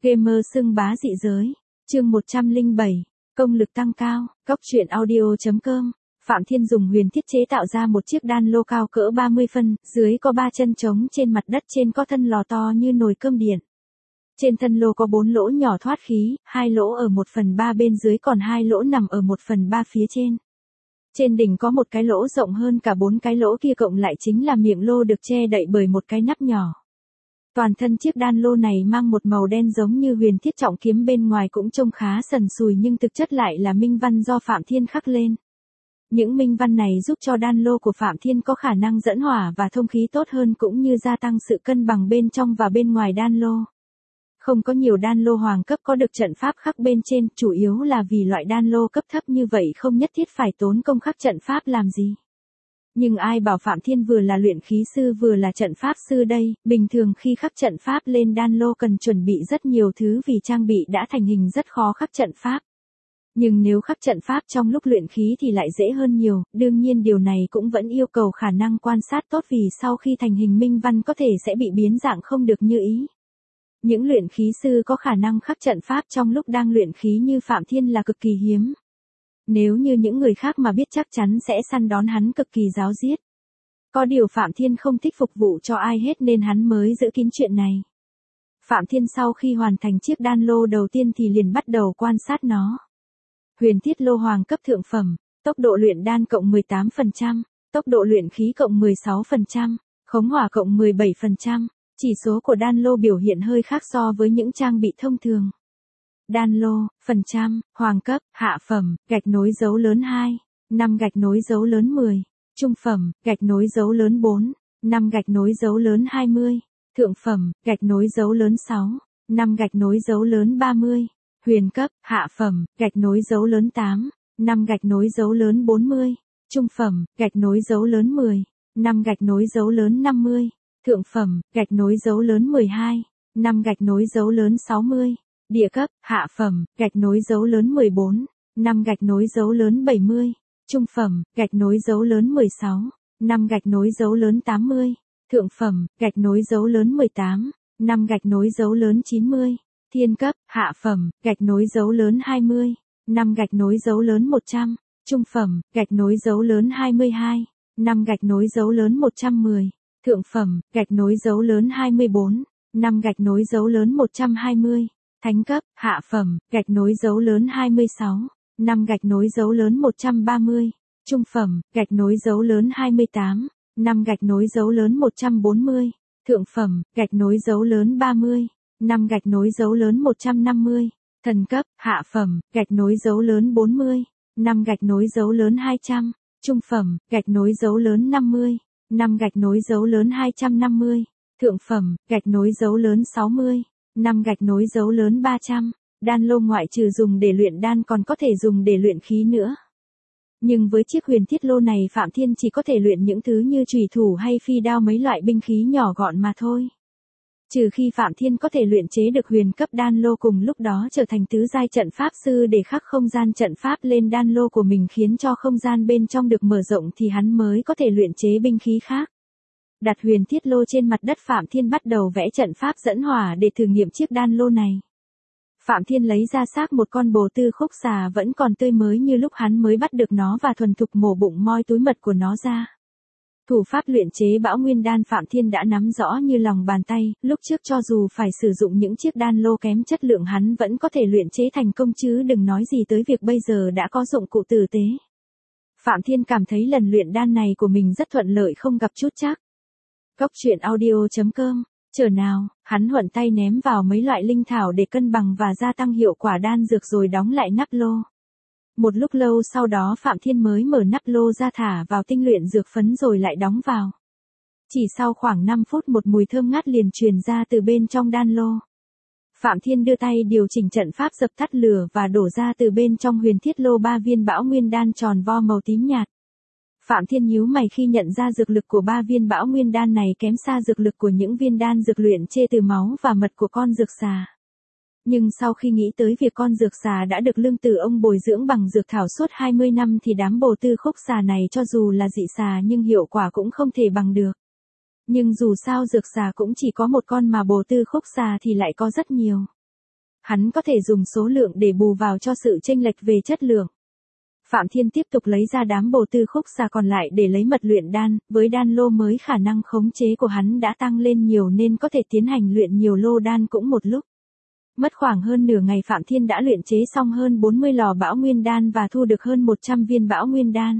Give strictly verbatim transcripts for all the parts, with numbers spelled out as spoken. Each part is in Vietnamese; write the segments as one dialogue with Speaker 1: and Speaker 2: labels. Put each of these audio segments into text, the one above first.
Speaker 1: Gamer xưng bá dị giới. Chương một trăm lẻ bảy. Công lực tăng cao. Cóc truyện audio chấm com. Phạm Thiên dùng huyền thiết chế tạo ra một chiếc đan lô cao cỡ ba mươi phân, dưới có ba chân trống, trên mặt đất trên có thân lò to như nồi cơm điện. Trên thân lô có bốn lỗ nhỏ thoát khí, hai lỗ ở một phần ba bên dưới, còn hai lỗ nằm ở một phần ba phía trên. Trên đỉnh có một cái lỗ rộng hơn cả bốn cái lỗ kia, cộng lại chính là miệng lô được che đậy bởi một cái nắp nhỏ. Toàn thân chiếc đan lô này mang một màu đen giống như huyền thiết, trọng kiếm bên ngoài cũng trông khá sần sùi nhưng thực chất lại là minh văn do Phạm Thiên khắc lên. Những minh văn này giúp cho đan lô của Phạm Thiên có khả năng dẫn hỏa và thông khí tốt hơn, cũng như gia tăng sự cân bằng bên trong và bên ngoài đan lô. Không có nhiều đan lô hoàng cấp có được trận pháp khắc bên trên, chủ yếu là vì loại đan lô cấp thấp như vậy không nhất thiết phải tốn công khắc trận pháp làm gì. Nhưng ai bảo Phạm Thiên vừa là luyện khí sư vừa là trận pháp sư đây, bình thường khi khắc trận pháp lên đan lô cần chuẩn bị rất nhiều thứ, vì trang bị đã thành hình rất khó khắc trận pháp. Nhưng nếu khắc trận pháp trong lúc luyện khí thì lại dễ hơn nhiều, đương nhiên điều này cũng vẫn yêu cầu khả năng quan sát tốt, vì sau khi thành hình minh văn có thể sẽ bị biến dạng không được như ý. Những luyện khí sư có khả năng khắc trận pháp trong lúc đang luyện khí như Phạm Thiên là cực kỳ hiếm. Nếu như những người khác mà biết chắc chắn sẽ săn đón hắn cực kỳ ráo riết. Có điều Phạm Thiên không thích phục vụ cho ai hết nên hắn mới giữ kín chuyện này. Phạm Thiên sau khi hoàn thành chiếc đan lô đầu tiên thì liền bắt đầu quan sát nó. Huyền thiết lô hoàng cấp thượng phẩm, tốc độ luyện đan cộng mười tám phần trăm, tốc độ luyện khí cộng mười sáu phần trăm, khống hỏa cộng mười bảy phần trăm. Chỉ số của đan lô biểu hiện hơi khác so với những trang bị thông thường. Đan lô, phần trăm, hoàng cấp, hạ phẩm, gạch nối dấu lớn hai, năm gạch nối dấu lớn mười, trung phẩm, gạch nối dấu lớn bốn, năm gạch nối dấu lớn hai mươi, thượng phẩm, gạch nối dấu lớn sáu, năm gạch nối dấu lớn ba mươi, huyền cấp, hạ phẩm, gạch nối dấu lớn tám, năm gạch nối dấu lớn bốn mươi, trung phẩm, gạch nối dấu lớn mười, năm gạch nối dấu lớn năm mươi. Thượng phẩm, gạch nối dấu lớn mười hai, năm gạch nối dấu lớn sáu mươi, địa cấp, hạ phẩm, gạch nối dấu lớn mười bốn, năm gạch nối dấu lớn bảy mươi, trung phẩm, gạch nối dấu lớn mười sáu, năm gạch nối dấu lớn tám mươi, thượng phẩm, gạch nối dấu lớn mười tám, năm gạch nối dấu lớn chín mươi, thiên cấp, hạ phẩm, gạch nối dấu lớn hai mươi, năm gạch nối dấu lớn một trăm, trung phẩm, gạch nối dấu lớn hai mươi hai, năm gạch nối dấu lớn một trăm mười. Thượng phẩm, gạch nối dấu lớn hai mươi bốn, năm gạch nối dấu lớn một trăm hai mươi, thánh cấp, hạ phẩm, gạch nối dấu lớn hai mươi sáu, năm gạch nối dấu lớn một trăm ba mươi, trung phẩm, gạch nối dấu lớn hai mươi tám, năm gạch nối dấu lớn một trăm bốn mươi, thượng phẩm, gạch nối dấu lớn ba mươi, năm gạch nối dấu lớn một trăm năm mươi, thần cấp, hạ phẩm, gạch nối dấu lớn bốn mươi, năm gạch nối dấu lớn hai trăm, trung phẩm, gạch nối dấu lớn năm mươi. năm gạch nối dấu lớn hai trăm năm mươi, thượng phẩm, gạch nối dấu lớn sáu mươi, năm gạch nối dấu lớn ba trăm, đan lô ngoại trừ dùng để luyện đan còn có thể dùng để luyện khí nữa. Nhưng với chiếc huyền thiết lô này Phạm Thiên chỉ có thể luyện những thứ như chùy thủ hay phi đao, mấy loại binh khí nhỏ gọn mà thôi. Trừ khi Phạm Thiên có thể luyện chế được huyền cấp đan lô, cùng lúc đó trở thành tứ giai trận pháp sư để khắc không gian trận pháp lên đan lô của mình, khiến cho không gian bên trong được mở rộng, thì hắn mới có thể luyện chế binh khí khác. Đặt huyền thiết lô trên mặt đất, Phạm Thiên bắt đầu vẽ trận pháp dẫn hỏa để thử nghiệm chiếc đan lô này. Phạm Thiên lấy ra xác một con bồ tư khúc xà vẫn còn tươi mới như lúc hắn mới bắt được nó và thuần thục mổ bụng moi túi mật của nó ra. Thủ pháp luyện chế Bão Nguyên đan Phạm Thiên đã nắm rõ như lòng bàn tay, lúc trước cho dù phải sử dụng những chiếc đan lô kém chất lượng hắn vẫn có thể luyện chế thành công, chứ đừng nói gì tới việc bây giờ đã có dụng cụ tử tế. Phạm Thiên cảm thấy lần luyện đan này của mình rất thuận lợi, không gặp chút trắc. Cóc truyện audio chấm com. Chờ nào, hắn thuận tay ném vào mấy loại linh thảo để cân bằng và gia tăng hiệu quả đan dược rồi đóng lại nắp lô. Một lúc lâu sau đó Phạm Thiên mới mở nắp lô ra, thả vào tinh luyện dược phấn rồi lại đóng vào. Chỉ sau khoảng năm phút một mùi thơm ngát liền truyền ra từ bên trong đan lô. Phạm Thiên đưa tay điều chỉnh trận pháp dập tắt lửa và đổ ra từ bên trong huyền thiết lô ba viên Bão Nguyên đan tròn vo màu tím nhạt. Phạm Thiên nhíu mày khi nhận ra dược lực của ba viên Bão Nguyên đan này kém xa dược lực của những viên đan dược luyện chế từ máu và mật của con dược xà. Nhưng sau khi nghĩ tới việc con dược xà đã được Lương Tử Ông bồi dưỡng bằng dược thảo suốt hai mươi năm thì đám bồ tư khúc xà này cho dù là dị xà nhưng hiệu quả cũng không thể bằng được. Nhưng dù sao dược xà cũng chỉ có một con mà bồ tư khúc xà thì lại có rất nhiều. Hắn có thể dùng số lượng để bù vào cho sự chênh lệch về chất lượng. Phạm Thiên tiếp tục lấy ra đám bồ tư khúc xà còn lại để lấy mật luyện đan, với đan lô mới khả năng khống chế của hắn đã tăng lên nhiều nên có thể tiến hành luyện nhiều lô đan cũng một lúc. Mất khoảng hơn nửa ngày Phạm Thiên đã luyện chế xong hơn bốn mươi lò bão nguyên đan và thu được hơn một trăm viên bão nguyên đan.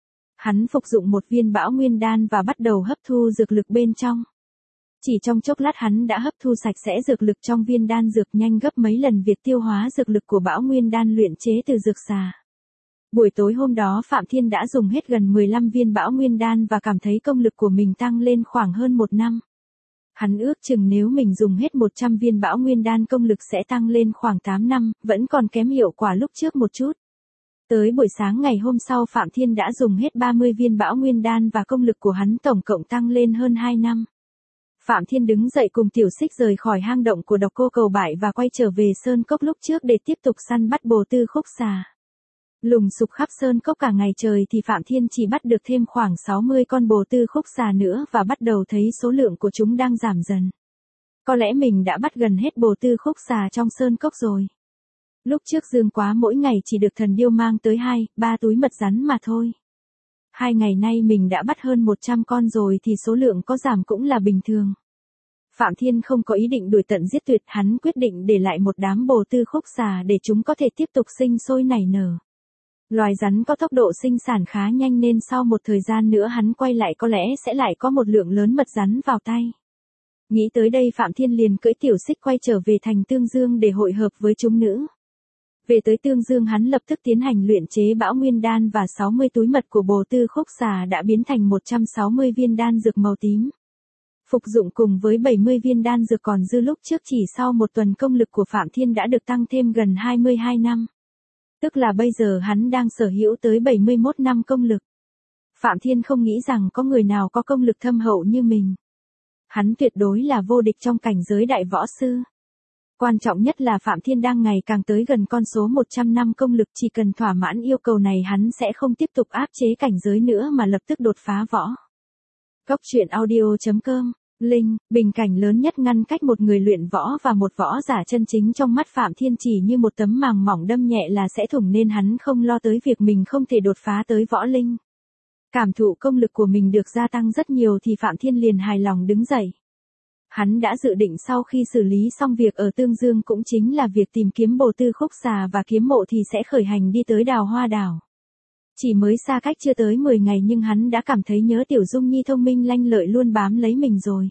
Speaker 1: Hắn phục dụng một viên bão nguyên đan và bắt đầu hấp thu dược lực bên trong. Chỉ trong chốc lát hắn đã hấp thu sạch sẽ dược lực trong viên đan dược, nhanh gấp mấy lần việc tiêu hóa dược lực của bão nguyên đan luyện chế từ dược xà. Buổi tối hôm đó Phạm Thiên đã dùng hết gần mười lăm viên bão nguyên đan và cảm thấy công lực của mình tăng lên khoảng hơn một năm. Hắn ước chừng nếu mình dùng hết một trăm viên bão nguyên đan công lực sẽ tăng lên khoảng tám năm, vẫn còn kém hiệu quả lúc trước một chút. Tới buổi sáng ngày hôm sau Phạm Thiên đã dùng hết ba mươi viên bão nguyên đan và công lực của hắn tổng cộng tăng lên hơn hai năm. Phạm Thiên đứng dậy cùng Tiểu Xích rời khỏi hang động của Độc Cô Cầu Bại và quay trở về sơn cốc lúc trước để tiếp tục săn bắt bồ tư khúc xà. Lùng sục khắp sơn cốc cả ngày trời thì Phạm Thiên chỉ bắt được thêm khoảng sáu mươi con bồ tư khúc xà nữa và bắt đầu thấy số lượng của chúng đang giảm dần. Có lẽ mình đã bắt gần hết bồ tư khúc xà trong sơn cốc rồi. Lúc trước Dương Quá mỗi ngày chỉ được thần điêu mang tới hai, ba túi mật rắn mà thôi. Hai ngày nay mình đã bắt hơn một trăm con rồi thì số lượng có giảm cũng là bình thường. Phạm Thiên không có ý định đuổi tận giết tuyệt, hắn quyết định để lại một đám bồ tư khúc xà để chúng có thể tiếp tục sinh sôi nảy nở. Loài rắn có tốc độ sinh sản khá nhanh nên sau một thời gian nữa hắn quay lại có lẽ sẽ lại có một lượng lớn mật rắn vào tay. Nghĩ tới đây Phạm Thiên liền cưỡi Tiểu Xích quay trở về thành Tương Dương để hội hợp với chúng nữ. Về tới Tương Dương hắn lập tức tiến hành luyện chế bão nguyên đan và sáu mươi túi mật của bồ tư khúc xà đã biến thành một trăm sáu mươi viên đan dược màu tím. Phục dụng cùng với bảy mươi viên đan dược còn dư lúc trước chỉ sau một tuần công lực của Phạm Thiên đã được tăng thêm gần hai mươi hai năm. Tức là bây giờ hắn đang sở hữu tới bảy mươi mốt năm công lực. Phạm Thiên không nghĩ rằng có người nào có công lực thâm hậu như mình. Hắn tuyệt đối là vô địch trong cảnh giới đại võ sư. Quan trọng nhất là Phạm Thiên đang ngày càng tới gần con số một trăm năm công lực, chỉ cần thỏa mãn yêu cầu này hắn sẽ không tiếp tục áp chế cảnh giới nữa mà lập tức đột phá võ. Góc truyện audio chấm com, Linh, bình cảnh lớn nhất ngăn cách một người luyện võ và một võ giả chân chính trong mắt Phạm Thiên chỉ như một tấm màng mỏng đâm nhẹ là sẽ thủng nên hắn không lo tới việc mình không thể đột phá tới võ linh. Cảm thụ công lực của mình được gia tăng rất nhiều thì Phạm Thiên liền hài lòng đứng dậy. Hắn đã dự định sau khi xử lý xong việc ở Tương Dương cũng chính là việc tìm kiếm bồ tư khúc xà và kiếm mộ thì sẽ khởi hành đi tới Đào Hoa Đảo. Chỉ mới xa cách chưa tới mười ngày nhưng hắn đã cảm thấy nhớ Tiểu Dung Nhi thông minh lanh lợi luôn bám lấy mình rồi.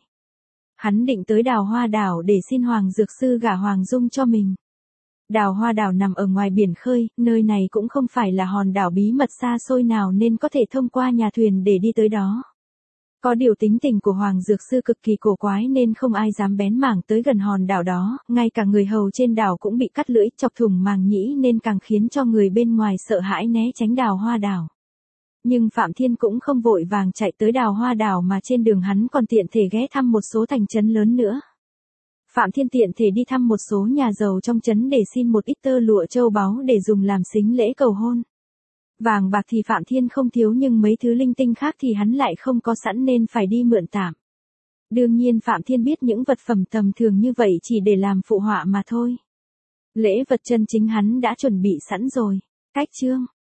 Speaker 1: Hắn định tới Đào Hoa Đảo để xin Hoàng Dược Sư gả Hoàng Dung cho mình. Đào Hoa Đảo nằm ở ngoài biển khơi, nơi này cũng không phải là hòn đảo bí mật xa xôi nào nên có thể thông qua nhà thuyền để đi tới đó. Có điều tính tình của Hoàng Dược Sư cực kỳ cổ quái nên không ai dám bén mảng tới gần hòn đảo đó, ngay cả người hầu trên đảo cũng bị cắt lưỡi chọc thủng màng nhĩ nên càng khiến cho người bên ngoài sợ hãi né tránh Đào Hoa Đảo. Nhưng Phạm Thiên cũng không vội vàng chạy tới Đào Hoa Đảo mà trên đường hắn còn tiện thể ghé thăm một số thành trấn lớn nữa. Phạm Thiên tiện thể đi thăm một số nhà giàu trong trấn để xin một ít tơ lụa châu báu để dùng làm sính lễ cầu hôn. Vàng bạc thì Phạm Thiên không thiếu nhưng mấy thứ linh tinh khác thì hắn lại không có sẵn nên phải đi mượn tạm. Đương nhiên Phạm Thiên biết những vật phẩm tầm thường như vậy chỉ để làm phụ họa mà thôi. Lễ vật chân chính hắn đã chuẩn bị sẵn rồi. Cách chương